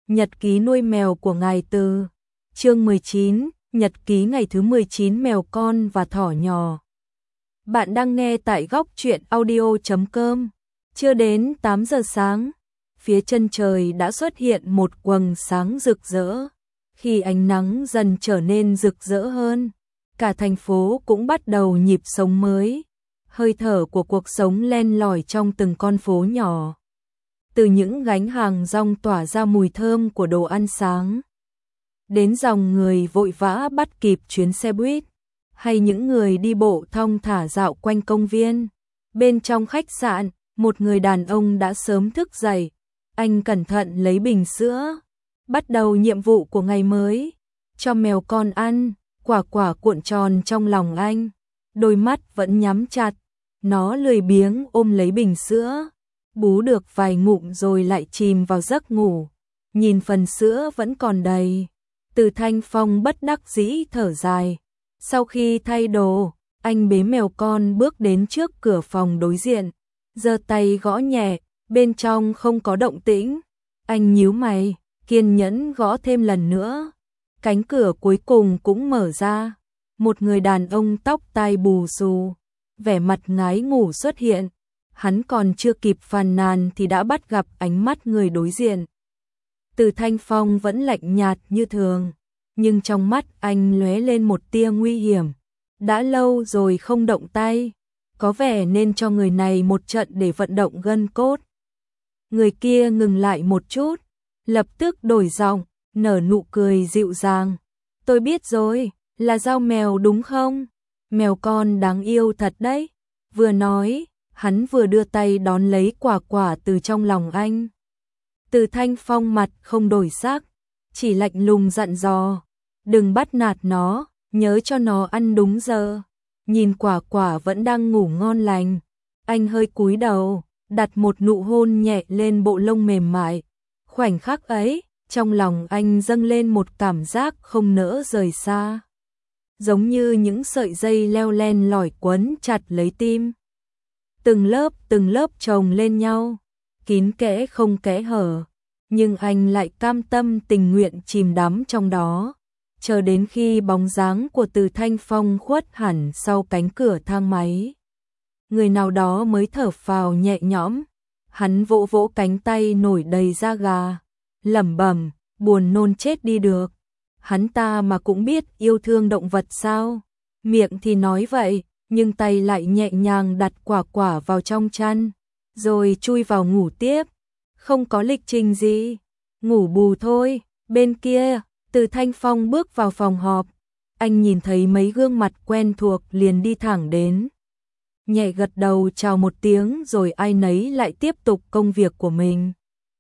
Nhật ký nuôi mèo của ngài Từ. Chương 19, nhật ký ngày thứ 19 mèo con và thỏ nhỏ. Bạn đang nghe tại góc truyện audio.com. Chưa đến 8 giờ sáng, phía chân trời đã xuất hiện một quầng sáng rực rỡ. Khi ánh nắng dần trở nên rực rỡ hơn, cả thành phố cũng bắt đầu nhịp sống mới. Hơi thở của cuộc sống len lỏi trong từng con phố nhỏ. Từ những gánh hàng rong tỏa ra mùi thơm của đồ ăn sáng, đến dòng người vội vã bắt kịp chuyến xe buýt, hay những người đi bộ thong thả dạo quanh công viên. Bên trong khách sạn, một người đàn ông đã sớm thức dậy. Anh cẩn thận lấy bình sữa, bắt đầu nhiệm vụ của ngày mới, cho mèo con ăn. Quả quả cuộn tròn trong lòng anh, đôi mắt vẫn nhắm chặt, nó lười biếng ôm lấy bình sữa, bú được vài ngụm rồi lại chìm vào giấc ngủ. Nhìn phần sữa vẫn còn đầy, Từ Thanh Phong bất đắc dĩ thở dài. Sau khi thay đồ, anh bế mèo con bước đến trước cửa phòng đối diện, giơ tay gõ nhẹ, bên trong không có động tĩnh. Anh nhíu mày, kiên nhẫn gõ thêm lần nữa. Cánh cửa cuối cùng cũng mở ra. Một người đàn ông tóc tai bù xù, vẻ mặt ngái ngủ xuất hiện. Hắn còn chưa kịp phàn nàn thì đã bắt gặp ánh mắt người đối diện. Từ Thanh Phong vẫn lạnh nhạt như thường, nhưng trong mắt anh lóe lên một tia nguy hiểm. Đã lâu rồi không động tay, có vẻ nên cho người này một trận để vận động gân cốt. Người kia ngừng lại một chút, lập tức đổi giọng, nở nụ cười dịu dàng. Tôi biết rồi, là dao mèo đúng không? Mèo con đáng yêu thật đấy. Vừa nói, hắn vừa đưa tay đón lấy quả quả từ trong lòng anh. Từ Thanh Phong mặt không đổi sắc, chỉ lạnh lùng dặn dò, đừng bắt nạt nó, nhớ cho nó ăn đúng giờ. Nhìn quả quả vẫn đang ngủ ngon lành, anh hơi cúi đầu, đặt một nụ hôn nhẹ lên bộ lông mềm mại. Khoảnh khắc ấy, trong lòng anh dâng lên một cảm giác không nỡ rời xa, giống như những sợi dây leo len lỏi quấn chặt lấy tim. Từng lớp chồng lên nhau, kín kẽ không kẽ hở, nhưng anh lại cam tâm tình nguyện chìm đắm trong đó, chờ đến khi bóng dáng của Từ Thanh Phong khuất hẳn sau cánh cửa thang máy. Người nào đó mới thở phào nhẹ nhõm, hắn vỗ vỗ cánh tay nổi đầy da gà, lẩm bẩm, buồn nôn chết đi được. Hắn ta mà cũng biết yêu thương động vật sao? Miệng thì nói vậy, nhưng tay lại nhẹ nhàng đặt quả quả vào trong chăn, rồi chui vào ngủ tiếp. Không có lịch trình gì, ngủ bù thôi. Bên kia, Từ Thanh Phong bước vào phòng họp. Anh nhìn thấy mấy gương mặt quen thuộc liền đi thẳng đến, nhẹ gật đầu chào một tiếng rồi ai nấy lại tiếp tục công việc của mình.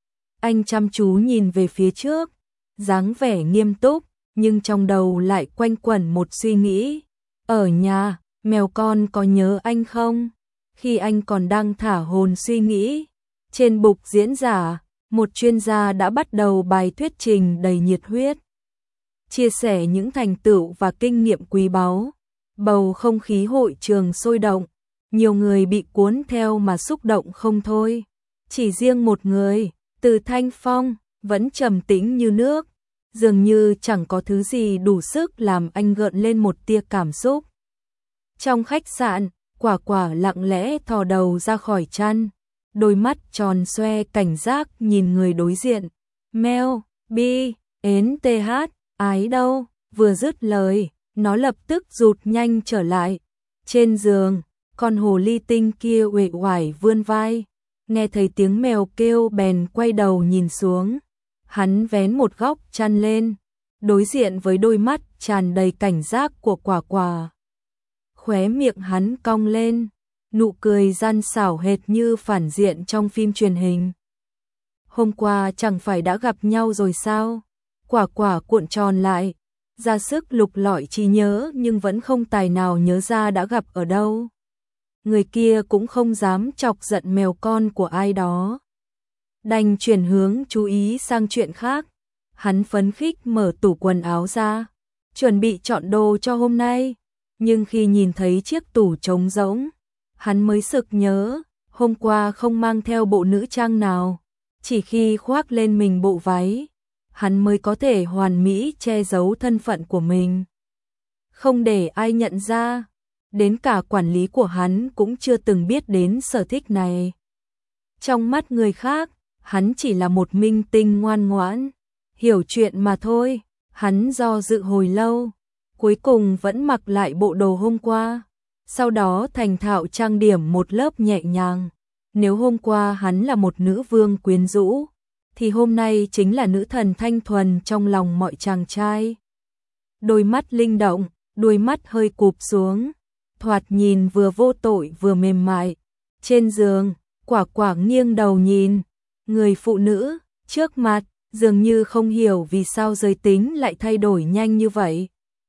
Anh chăm chú nhìn về phía trước, dáng vẻ nghiêm túc, nhưng trong đầu lại quanh quẩn một suy nghĩ. Ở nhà, mèo con có nhớ anh không? Khi anh còn đang thả hồn suy nghĩ, trên bục diễn giả, một chuyên gia đã bắt đầu bài thuyết trình đầy nhiệt huyết, chia sẻ những thành tựu và kinh nghiệm quý báu. Bầu không khí hội trường sôi động, nhiều người bị cuốn theo mà xúc động không thôi. Chỉ riêng một người, Từ Thanh Phong, vẫn trầm tĩnh như nước, dường như chẳng có thứ gì đủ sức làm anh gợn lên một tia cảm xúc. Trong khách sạn, quả quả lặng lẽ thò đầu ra khỏi chăn, đôi mắt tròn xoe cảnh giác nhìn người đối diện. Mèo, bi, ến th, ái đâu? Vừa dứt lời, nó lập tức rụt nhanh trở lại. Trên giường, con hồ ly tinh kia uể oải vươn vai, nghe thấy tiếng mèo kêu bèn quay đầu nhìn xuống. Hắn vén một góc chăn lên, đối diện với đôi mắt tràn đầy cảnh giác của quả quả. Khóe miệng hắn cong lên, nụ cười gian xảo hệt như phản diện trong phim truyền hình. Hôm qua chẳng phải đã gặp nhau rồi sao? Quả quả cuộn tròn lại, ra sức lục lọi trí nhớ nhưng vẫn không tài nào nhớ ra đã gặp ở đâu. Người kia cũng không dám chọc giận mèo con của ai đó, đành chuyển hướng chú ý sang chuyện khác. Hắn phấn khích mở tủ quần áo ra, chuẩn bị chọn đồ cho hôm nay. Nhưng khi nhìn thấy chiếc tủ trống rỗng, hắn mới sực nhớ, hôm qua không mang theo bộ nữ trang nào, chỉ khi khoác lên mình bộ váy, hắn mới có thể hoàn mỹ che giấu thân phận của mình, không để ai nhận ra. Đến cả quản lý của hắn cũng chưa từng biết đến sở thích này. Trong mắt người khác, hắn chỉ là một minh tinh ngoan ngoãn, hiểu chuyện mà thôi. Hắn do dự hồi lâu, cuối cùng vẫn mặc lại bộ đồ hôm qua, sau đó thành thạo trang điểm một lớp nhẹ nhàng. Nếu hôm qua hắn là một nữ vương quyến rũ, thì hôm nay chính là nữ thần thanh thuần trong lòng mọi chàng trai. Đôi mắt linh động, đuôi mắt hơi cụp xuống, thoạt nhìn vừa vô tội vừa mềm mại. Trên giường, Quả Quả nghiêng đầu nhìn người phụ nữ trước mặt, dường như không hiểu vì sao giới tính lại thay đổi nhanh như vậy.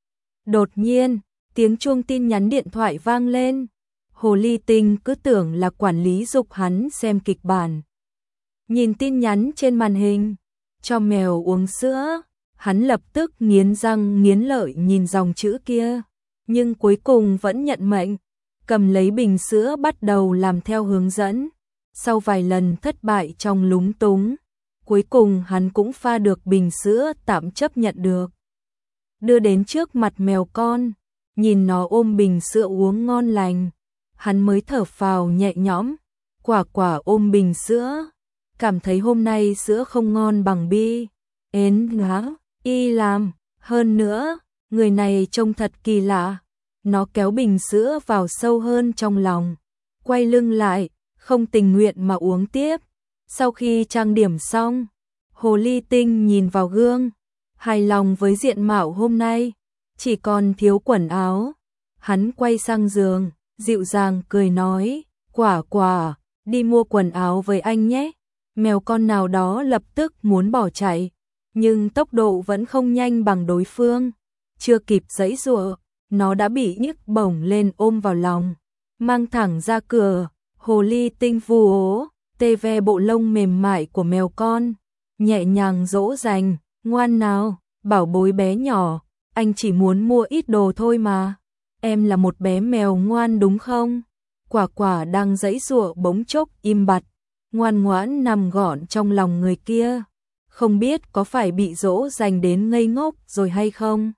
Đột nhiên, tiếng chuông tin nhắn điện thoại vang lên. Hồ Ly Tinh cứ tưởng là quản lý giục hắn xem kịch bản. Nhìn tin nhắn trên màn hình, cho mèo uống sữa, hắn lập tức nghiến răng nghiến lợi nhìn dòng chữ kia, nhưng cuối cùng vẫn nhận mệnh, cầm lấy bình sữa bắt đầu làm theo hướng dẫn. Sau vài lần thất bại trong lúng túng, cuối cùng hắn cũng pha được bình sữa tạm chấp nhận được. Đưa đến trước mặt mèo con, nhìn nó ôm bình sữa uống ngon lành, hắn mới thở phào nhẹ nhõm. Quả Quả ôm bình sữa, cảm thấy hôm nay sữa không ngon bằng bi. Ến ngá, y làm, hơn nữa, người này trông thật kỳ lạ. Nó kéo bình sữa vào sâu hơn trong lòng, quay lưng lại, không tình nguyện mà uống tiếp. Sau khi trang điểm xong, Hồ Ly Tinh nhìn vào gương, hài lòng với diện mạo hôm nay, chỉ còn thiếu quần áo. Hắn quay sang giường, dịu dàng cười nói, Quả Quả, đi mua quần áo với anh nhé. Mèo con nào đó lập tức muốn bỏ chạy, nhưng tốc độ vẫn không nhanh bằng đối phương. Chưa kịp giãy giụa, nó đã bị nhấc bổng lên ôm vào lòng, mang thẳng ra cửa. Hồ Ly Tinh vu ố, tê ve bộ lông mềm mại của mèo con, nhẹ nhàng dỗ dành, ngoan nào, bảo bối bé nhỏ, anh chỉ muốn mua ít đồ thôi mà. Em là một bé mèo ngoan đúng không? Quả Quả đang giãy giụa bỗng chốc im bặt, ngoan ngoãn nằm gọn trong lòng người kia, không biết có phải bị dỗ dành đến ngây ngốc rồi hay không.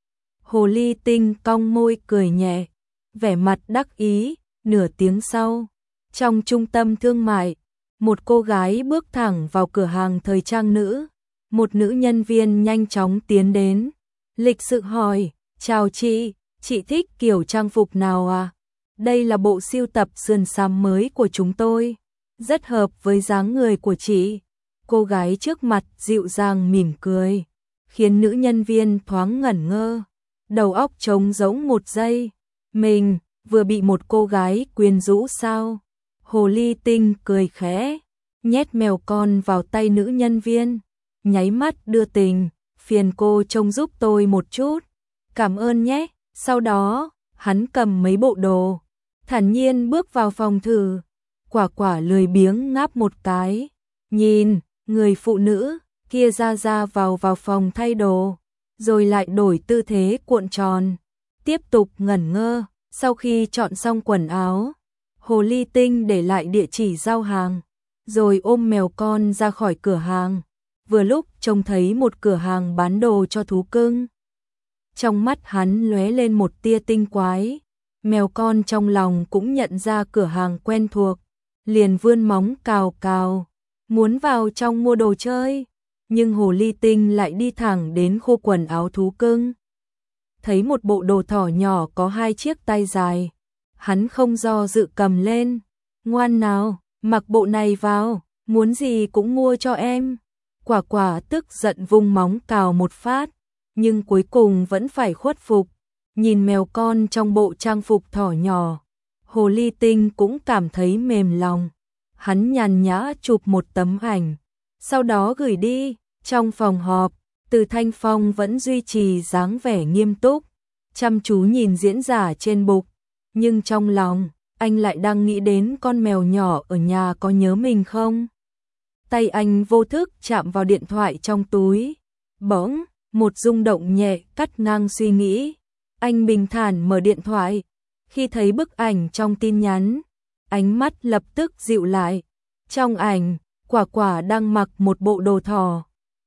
Hồ Ly Tinh cong môi cười nhẹ, vẻ mặt đắc ý. Nửa tiếng sau, trong trung tâm thương mại, một cô gái bước thẳng vào cửa hàng thời trang nữ. Một nữ nhân viên nhanh chóng tiến đến, lịch sự hỏi, chào chị thích kiểu trang phục nào à? Đây là bộ sưu tập sườn xám mới của chúng tôi, rất hợp với dáng người của chị. Cô gái trước mặt dịu dàng mỉm cười, khiến nữ nhân viên thoáng ngẩn ngơ, đầu óc trống rỗng một giây. Mình vừa bị một cô gái quyến rũ sao? Hồ Ly Tinh cười khẽ, nhét mèo con vào tay nữ nhân viên, nháy mắt đưa tình, phiền cô trông giúp tôi một chút. Cảm ơn nhé. Sau đó, hắn cầm mấy bộ đồ, thản nhiên bước vào phòng thử. Quả Quả lười biếng ngáp một cái, nhìn người phụ nữ kia ra vào phòng thay đồ, rồi lại đổi tư thế cuộn tròn, tiếp tục ngẩn ngơ. Sau khi chọn xong quần áo, Hồ Ly Tinh để lại địa chỉ giao hàng, rồi ôm mèo con ra khỏi cửa hàng. Vừa lúc trông thấy một cửa hàng bán đồ cho thú cưng. Trong mắt hắn lóe lên một tia tinh quái, mèo con trong lòng cũng nhận ra cửa hàng quen thuộc, liền vươn móng cào cào, muốn vào trong mua đồ chơi, nhưng Hồ Ly Tinh lại đi thẳng đến khu quần áo thú cưng. Thấy một bộ đồ thỏ nhỏ có 2 chiếc tay dài, hắn không do dự cầm lên, ngoan nào, mặc bộ này vào, muốn gì cũng mua cho em. Quả Quả tức giận vung móng cào một phát, nhưng cuối cùng vẫn phải khuất phục. Nhìn mèo con trong bộ trang phục thỏ nhỏ, Hồ Ly Tinh cũng cảm thấy mềm lòng. Hắn nhàn nhã chụp một tấm ảnh, sau đó gửi đi. Trong phòng họp, Từ Thanh Phong vẫn duy trì dáng vẻ nghiêm túc, chăm chú nhìn diễn giả trên bục, nhưng trong lòng, anh lại đang nghĩ đến con mèo nhỏ ở nhà có nhớ mình không? Tay anh vô thức chạm vào điện thoại trong túi, bỗng, một rung động nhẹ cắt ngang suy nghĩ. Anh bình thản mở điện thoại, khi thấy bức ảnh trong tin nhắn, ánh mắt lập tức dịu lại. Trong ảnh, Quả Quả đang mặc một bộ đồ thỏ,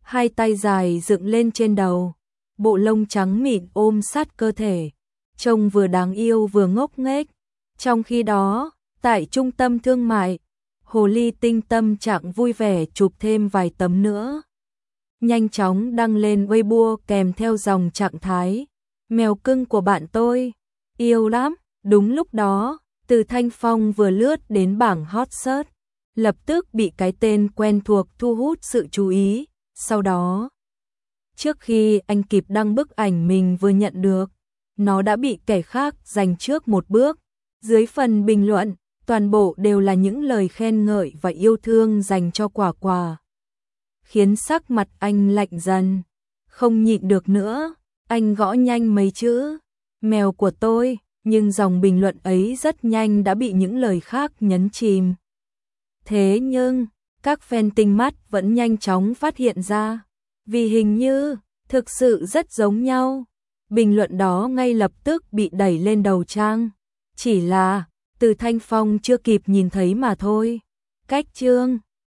hai tay dài dựng lên trên đầu, bộ lông trắng mịn ôm sát cơ thể, trông vừa đáng yêu vừa ngốc nghếch. Trong khi đó, tại trung tâm thương mại, hồ ly tinh tâm trạng vui vẻ chụp thêm vài tấm nữa. Nhanh chóng đăng lên Weibo kèm theo dòng trạng thái: mèo cưng của bạn tôi, yêu lắm. Đúng lúc đó, Từ Thanh Phong vừa lướt đến bảng hot search, lập tức bị cái tên quen thuộc thu hút sự chú ý. Sau đó, trước khi anh kịp đăng bức ảnh mình vừa nhận được, nó đã bị kẻ khác giành trước một bước. Dưới phần bình luận, toàn bộ đều là những lời khen ngợi và yêu thương dành cho Quả Quả, khiến sắc mặt anh lạnh dần. Không nhịn được nữa, anh gõ nhanh mấy chữ mèo của tôi, nhưng dòng bình luận ấy rất nhanh đã bị những lời khác nhấn chìm. Thế nhưng, các fan tinh mắt vẫn nhanh chóng phát hiện ra, vì hình như thực sự rất giống nhau. Bình luận đó ngay lập tức bị đẩy lên đầu trang. Chỉ là Từ Thanh Phong chưa kịp nhìn thấy mà thôi. Cách chương